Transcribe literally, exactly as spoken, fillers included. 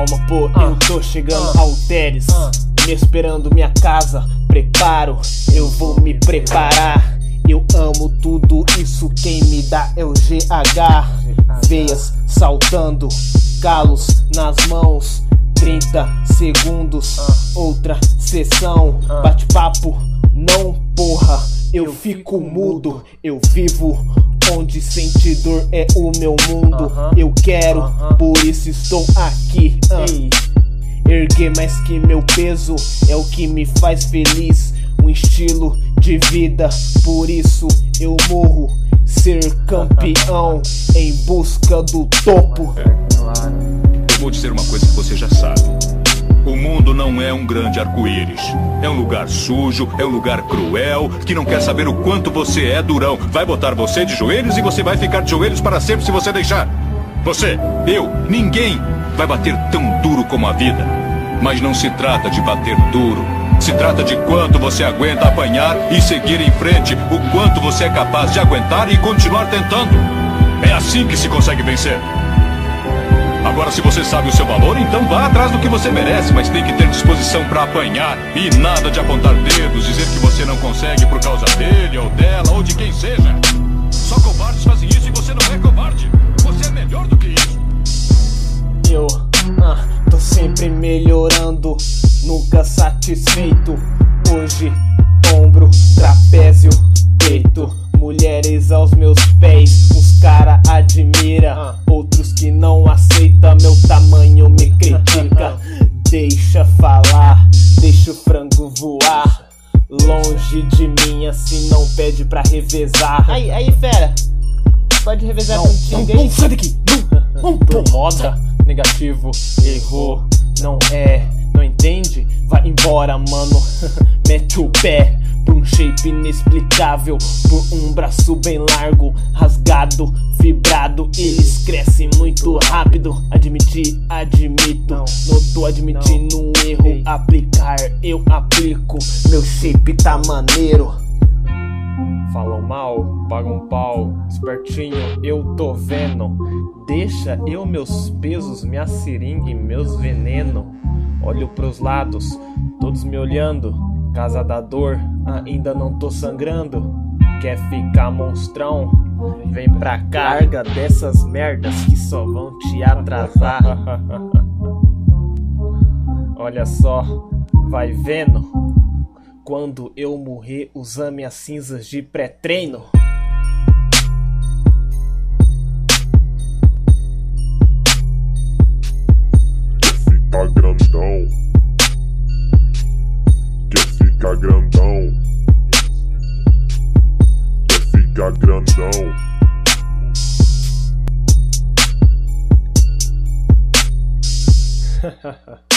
calma, pô, eu tô chegando ao Teres, me esperando minha casa, preparo, eu vou me preparar. Eu amo tudo isso, quem me dá é o G H. Veias saltando, calos nas mãos, trinta segundos, outra sessão. Bate-papo, não porra, eu fico mudo. Eu vivo onde sentir dor é o meu mundo. Eu quero, por isso estou aqui. uh. Erguer mais que meu peso é o que me faz feliz. Um estilo de vida, por isso eu morro. Ser campeão em busca do topo. Eu vou dizer uma coisa que você já sabe. O mundo não é um grande arco-íris. É um lugar sujo, é um lugar cruel, que não quer saber o quanto você é durão. Vai botar você de joelhos e você vai ficar de joelhos para sempre se você deixar. Você, eu, ninguém vai bater tão duro como a vida. Mas não se trata de bater duro. Se trata de quanto você aguenta apanhar e seguir em frente. O quanto você é capaz de aguentar e continuar tentando. É assim que se consegue vencer. Agora, se você sabe o seu valor, então vá atrás do que você merece. Mas tem que ter disposição pra apanhar. E nada de apontar dedos, dizer que você não consegue por causa dele ou dela ou de quem seja. Só covardes fazem isso e você não é covarde. Você é melhor do que isso. Eu ah, tô sempre melhorando, nunca satisfeito. Hoje, ombro, trapézio, peito. Mulheres aos meus pés, uns cara admira, outros que não aceita meu tamanho me critica. Deixa falar, deixa o frango voar. Longe de mim, assim não pede pra revezar. Aí, aí, fera, pode revezar não, contigo não, aí? não, sai daqui! Não, não, por moda, negativo, errou, não é, não entende? Vai embora, mano, mete o pé. Por um shape inexplicável, por um braço bem largo, rasgado, vibrado, eles crescem muito rápido. Admitir, admito, não tô admitindo um erro. Aplicar, eu aplico, meu shape tá maneiro. Falam mal, pagam pau, espertinho, eu tô vendo. Deixa eu meus pesos, minha seringa e meus veneno. Olho pros lados, todos me olhando. Casa da dor, ainda não tô sangrando. Quer ficar monstrão? Vem pra carga dessas merdas que só vão te atrasar. Olha só, vai vendo. Quando eu morrer, usa minhas cinzas de pré-treino. Quer ficar grandão? Quer ficar grandão? Quer ficar grandão? Hahaha.